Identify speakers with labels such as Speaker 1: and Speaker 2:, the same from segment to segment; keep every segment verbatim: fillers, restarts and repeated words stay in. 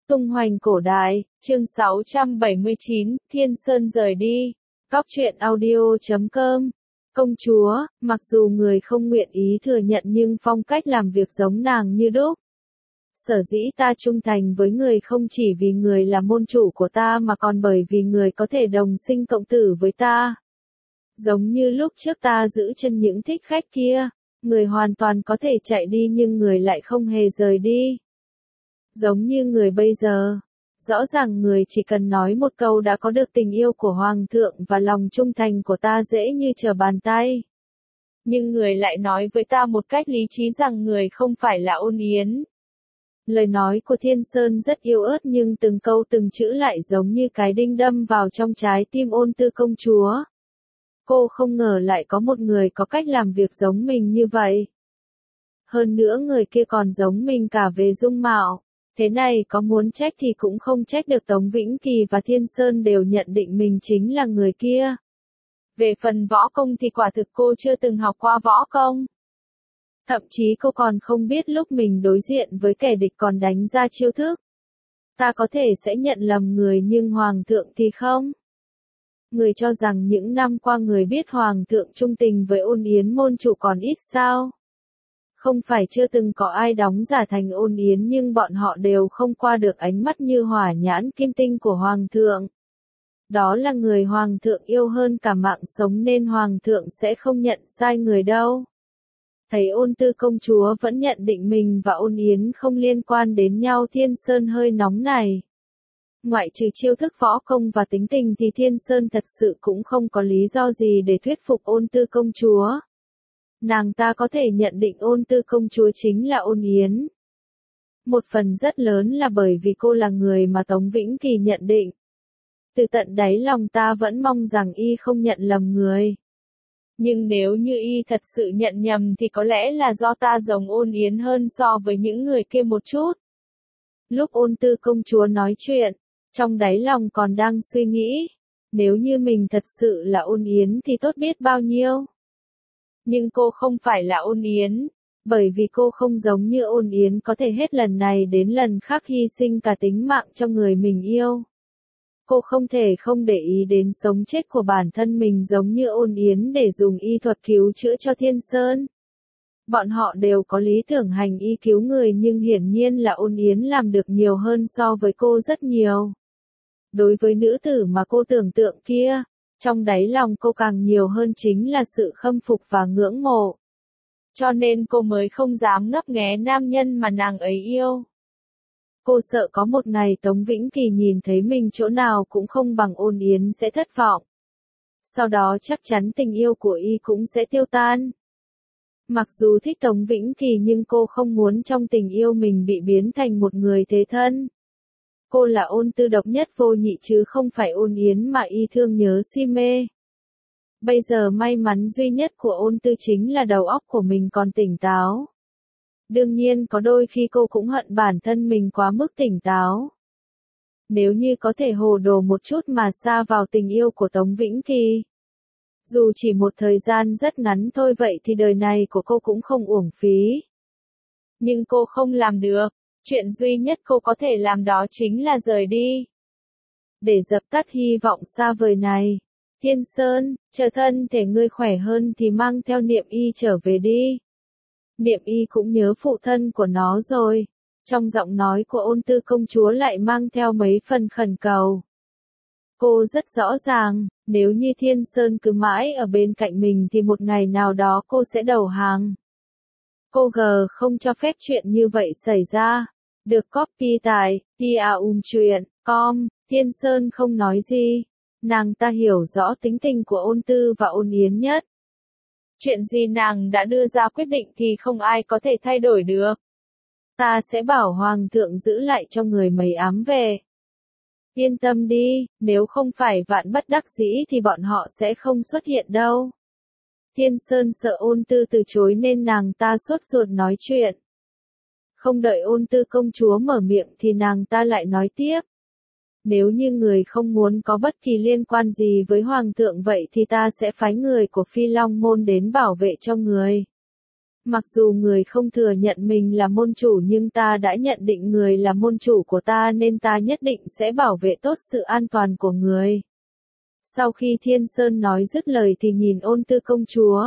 Speaker 1: Tung hoành cổ đại, chương sáu trăm bảy mươi chín, Thiên Sơn rời đi. Góc truyện audio chấm com. Công chúa, mặc dù người không nguyện ý thừa nhận nhưng phong cách làm việc giống nàng như đúc. Sở dĩ ta trung thành với người không chỉ vì người là môn chủ của ta mà còn bởi vì người có thể đồng sinh cộng tử với ta. Giống như lúc trước ta giữ chân những thích khách kia, người hoàn toàn có thể chạy đi nhưng người lại không hề rời đi. Giống như người bây giờ, rõ ràng người chỉ cần nói một câu đã có được tình yêu của Hoàng thượng và lòng trung thành của ta dễ như trở bàn tay. Nhưng người lại nói với ta một cách lý trí rằng người không phải là Ôn Yến. Lời nói của Thiên Sơn rất yếu ớt nhưng từng câu từng chữ lại giống như cái đinh đâm vào trong trái tim Ôn Tư công chúa. Cô không ngờ lại có một người có cách làm việc giống mình như vậy. Hơn nữa người kia còn giống mình cả về dung mạo. Thế này có muốn trách thì cũng không trách được, Tống Vĩnh Kỳ và Thiên Sơn đều nhận định mình chính là người kia. Về phần võ công thì quả thực cô chưa từng học qua võ công. Thậm chí cô còn không biết lúc mình đối diện với kẻ địch còn đánh ra chiêu thức. Ta có thể sẽ nhận lầm người nhưng Hoàng thượng thì không. Người cho rằng những năm qua người biết Hoàng thượng trung tình với Ôn Yến môn chủ còn ít sao? Không phải chưa từng có ai đóng giả thành Ôn Yến nhưng bọn họ đều không qua được ánh mắt như hỏa nhãn kim tinh của Hoàng thượng. Đó là người Hoàng thượng yêu hơn cả mạng sống nên Hoàng thượng sẽ không nhận sai người đâu. Thấy Ôn Tư công chúa vẫn nhận định mình và Ôn Yến không liên quan đến nhau, Thiên Sơn hơi nóng này. Ngoại trừ chiêu thức võ công và tính tình thì Thiên Sơn thật sự cũng không có lý do gì để thuyết phục Ôn Tư công chúa. Nàng ta có thể nhận định Ôn Tư công chúa chính là Ôn Yến. Một phần rất lớn là bởi vì cô là người mà Tống Vĩnh Kỳ nhận định. Từ tận đáy lòng ta vẫn mong rằng y không nhận lầm người. Nhưng nếu như y thật sự nhận nhầm thì có lẽ là do ta giống Ôn Yến hơn so với những người kia một chút. Lúc Ôn Tư công chúa nói chuyện, trong đáy lòng còn đang suy nghĩ, nếu như mình thật sự là Ôn Yến thì tốt biết bao nhiêu. Nhưng cô không phải là Ôn Yến, bởi vì cô không giống như Ôn Yến có thể hết lần này đến lần khác hy sinh cả tính mạng cho người mình yêu. Cô không thể không để ý đến sống chết của bản thân mình giống như Ôn Yến để dùng y thuật cứu chữa cho Thiên Sơn. Bọn họ đều có lý tưởng hành y cứu người nhưng hiển nhiên là Ôn Yến làm được nhiều hơn so với cô rất nhiều. Đối với nữ tử mà cô tưởng tượng kia, trong đáy lòng cô càng nhiều hơn chính là sự khâm phục và ngưỡng mộ. Cho nên cô mới không dám ngấp nghé nam nhân mà nàng ấy yêu. Cô sợ có một ngày Tống Vĩnh Kỳ nhìn thấy mình chỗ nào cũng không bằng Ôn Yến sẽ thất vọng. Sau đó chắc chắn tình yêu của y cũng sẽ tiêu tan. Mặc dù thích Tống Vĩnh Kỳ nhưng cô không muốn trong tình yêu mình bị biến thành một người thế thân. Cô là Ôn Tư độc nhất vô nhị chứ không phải Ôn Yến mà y thương nhớ si mê. Bây giờ may mắn duy nhất của Ôn Tư chính là đầu óc của mình còn tỉnh táo. Đương nhiên có đôi khi cô cũng hận bản thân mình quá mức tỉnh táo. Nếu như có thể hồ đồ một chút mà sa vào tình yêu của Tống Vĩnh Kỳ. Dù chỉ một thời gian rất ngắn thôi vậy thì đời này của cô cũng không uổng phí. Nhưng cô không làm được. Chuyện duy nhất cô có thể làm đó chính là rời đi. Để dập tắt hy vọng xa vời này. Thiên Sơn, chờ thân thể ngươi khỏe hơn thì mang theo Niệm Y trở về đi. Niệm Y cũng nhớ phụ thân của nó rồi. Trong giọng nói của Ôn Tư công chúa lại mang theo mấy phần khẩn cầu. Cô rất rõ ràng, nếu như Thiên Sơn cứ mãi ở bên cạnh mình thì một ngày nào đó cô sẽ đầu hàng. Cô gờ không cho phép chuyện như vậy xảy ra. Được copy tại diaumtruyện chấm com, Thiên Sơn không nói gì. Nàng ta hiểu rõ tính tình của Ôn Tư và Ôn Yến nhất. Chuyện gì nàng đã đưa ra quyết định thì không ai có thể thay đổi được. Ta sẽ bảo Hoàng thượng giữ lại cho người mấy ám về. Yên tâm đi, nếu không phải vạn bất đắc dĩ thì bọn họ sẽ không xuất hiện đâu. Thiên Sơn sợ Ôn Tư từ chối nên nàng ta sốt ruột nói chuyện. Không đợi Ôn Tư công chúa mở miệng thì nàng ta lại nói tiếp. Nếu như người không muốn có bất kỳ liên quan gì với Hoàng thượng vậy thì ta sẽ phái người của Phi Long Môn đến bảo vệ cho người. Mặc dù người không thừa nhận mình là môn chủ nhưng ta đã nhận định người là môn chủ của ta nên ta nhất định sẽ bảo vệ tốt sự an toàn của người. Sau khi Thiên Sơn nói dứt lời thì nhìn Ôn Tư công chúa.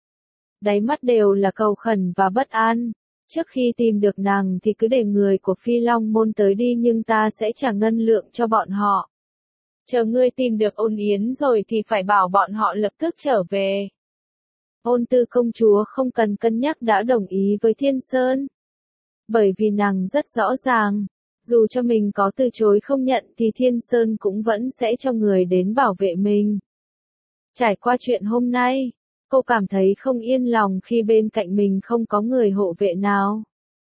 Speaker 1: Đáy mắt đều là cầu khẩn và bất an. Trước khi tìm được nàng thì cứ để người của Phi Long môn tới đi nhưng ta sẽ trả ngân lượng cho bọn họ. Chờ ngươi tìm được Ôn Yến rồi thì phải bảo bọn họ lập tức trở về. Ôn Tư công chúa không cần cân nhắc đã đồng ý với Thiên Sơn. Bởi vì nàng rất rõ ràng, dù cho mình có từ chối không nhận thì Thiên Sơn cũng vẫn sẽ cho người đến bảo vệ mình. Trải qua chuyện hôm nay, cô cảm thấy không yên lòng khi bên cạnh mình không có người hộ vệ nào.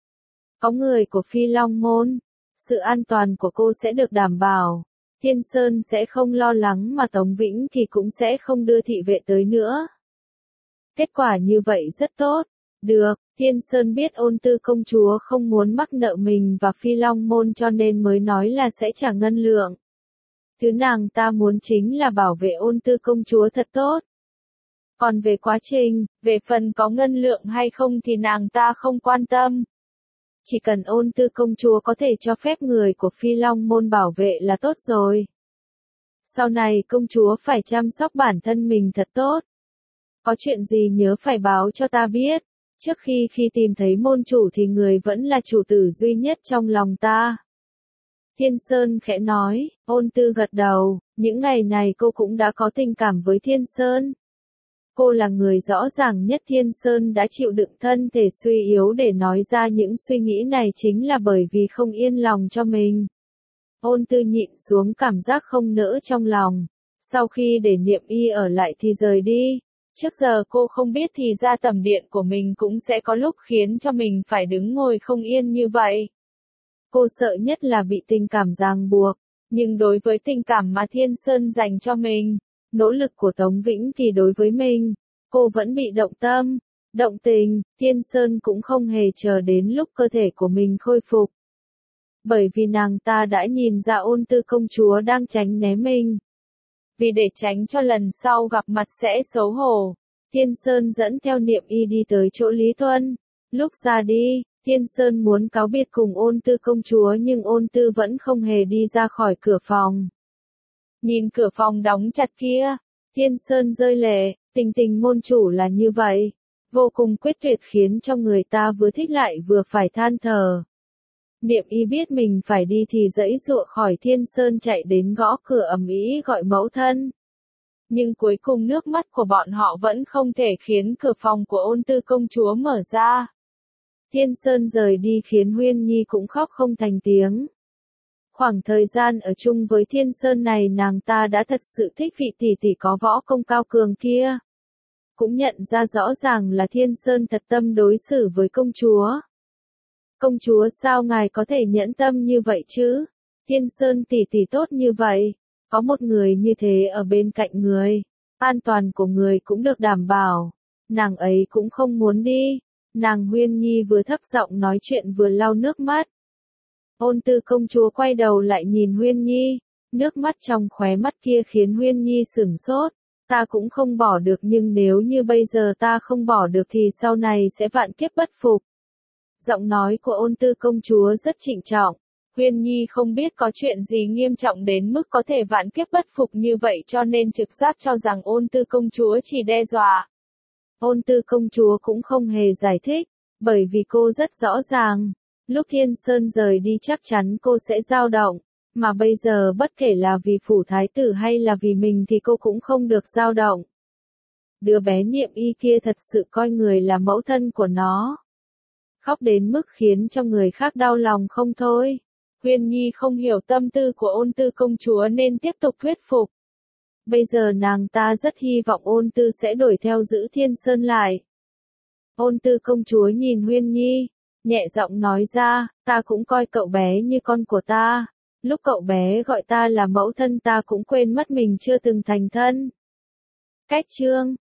Speaker 1: Có người của Phi Long môn, sự an toàn của cô sẽ được đảm bảo. Thiên Sơn sẽ không lo lắng mà Tống Vĩnh thì cũng sẽ không đưa thị vệ tới nữa. Kết quả như vậy rất tốt. Được, Thiên Sơn biết Ôn Tư công chúa không muốn mắc nợ mình và Phi Long môn cho nên mới nói là sẽ trả ngân lượng. Thứ nàng ta muốn chính là bảo vệ Ôn Tư công chúa thật tốt. Còn về quá trình, về phần có ngân lượng hay không thì nàng ta không quan tâm. Chỉ cần Ôn Tư công chúa có thể cho phép người của Phi Long môn bảo vệ là tốt rồi. Sau này công chúa phải chăm sóc bản thân mình thật tốt. Có chuyện gì nhớ phải báo cho ta biết. Trước khi khi tìm thấy môn chủ thì người vẫn là chủ tử duy nhất trong lòng ta. Thiên Sơn khẽ nói, Ôn Tư gật đầu, những ngày này cô cũng đã có tình cảm với Thiên Sơn. Cô là người rõ ràng nhất Thiên Sơn đã chịu đựng thân thể suy yếu để nói ra những suy nghĩ này chính là bởi vì không yên lòng cho mình. Ôn Tư nhịn xuống cảm giác không nỡ trong lòng. Sau khi để Niệm Y ở lại thì rời đi. Trước giờ cô không biết thì ra tẩm điện của mình cũng sẽ có lúc khiến cho mình phải đứng ngồi không yên như vậy. Cô sợ nhất là bị tình cảm ràng buộc, nhưng đối với tình cảm mà Thiên Sơn dành cho mình, nỗ lực của Tống Vĩnh thì đối với mình, cô vẫn bị động tâm, động tình, Thiên Sơn cũng không hề chờ đến lúc cơ thể của mình khôi phục. Bởi vì nàng ta đã nhìn ra Ôn Tư công chúa đang tránh né mình. Vì để tránh cho lần sau gặp mặt sẽ xấu hổ, Thiên Sơn dẫn theo Niệm Y đi tới chỗ Lý Tuân. Lúc ra đi, Thiên Sơn muốn cáo biệt cùng Ôn Tư công chúa nhưng Ôn Tư vẫn không hề đi ra khỏi cửa phòng. Nhìn cửa phòng đóng chặt kia, Thiên Sơn rơi lệ, tình tình môn chủ là như vậy, vô cùng quyết tuyệt khiến cho người ta vừa thích lại vừa phải than thở. Niệm Y biết mình phải đi thì giãy giụa khỏi Thiên Sơn chạy đến gõ cửa ầm ĩ gọi mẫu thân. Nhưng cuối cùng nước mắt của bọn họ vẫn không thể khiến cửa phòng của Ôn Tư công chúa mở ra. Thiên Sơn rời đi khiến Huyên Nhi cũng khóc không thành tiếng. Khoảng thời gian ở chung với Thiên Sơn này nàng ta đã thật sự thích vị tỷ tỷ có võ công cao cường kia. Cũng nhận ra rõ ràng là Thiên Sơn thật tâm đối xử với công chúa. Công chúa sao ngài có thể nhẫn tâm như vậy chứ? Thiên Sơn tỷ tỷ tốt như vậy, có một người như thế ở bên cạnh người, an toàn của người cũng được đảm bảo. Nàng ấy cũng không muốn đi. Nàng Huyên Nhi vừa thấp giọng nói chuyện vừa lau nước mắt. Ôn Tư công chúa quay đầu lại nhìn Huyên Nhi, nước mắt trong khóe mắt kia khiến Huyên Nhi sửng sốt. Ta cũng không bỏ được nhưng nếu như bây giờ ta không bỏ được thì sau này sẽ vạn kiếp bất phục. Giọng nói của Ôn Tư công chúa rất trịnh trọng. Huyên Nhi không biết có chuyện gì nghiêm trọng đến mức có thể vạn kiếp bất phục như vậy cho nên trực giác cho rằng Ôn Tư công chúa chỉ đe dọa. Ôn Tư công chúa cũng không hề giải thích, bởi vì cô rất rõ ràng, lúc Thiên Sơn rời đi chắc chắn cô sẽ dao động, mà bây giờ bất kể là vì phủ thái tử hay là vì mình thì cô cũng không được dao động. Đứa bé Niệm Y kia thật sự coi người là mẫu thân của nó. Khóc đến mức khiến cho người khác đau lòng không thôi. Huyên Nhi không hiểu tâm tư của Ôn Tư công chúa nên tiếp tục thuyết phục. Bây giờ nàng ta rất hy vọng Ôn Tư sẽ đuổi theo giữ Thiên Sơn lại. Ôn Tư công chúa nhìn Huyên Nhi, nhẹ giọng nói ra, ta cũng coi cậu bé như con của ta. Lúc cậu bé gọi ta là mẫu thân ta cũng quên mất mình chưa từng thành thân. Cách chương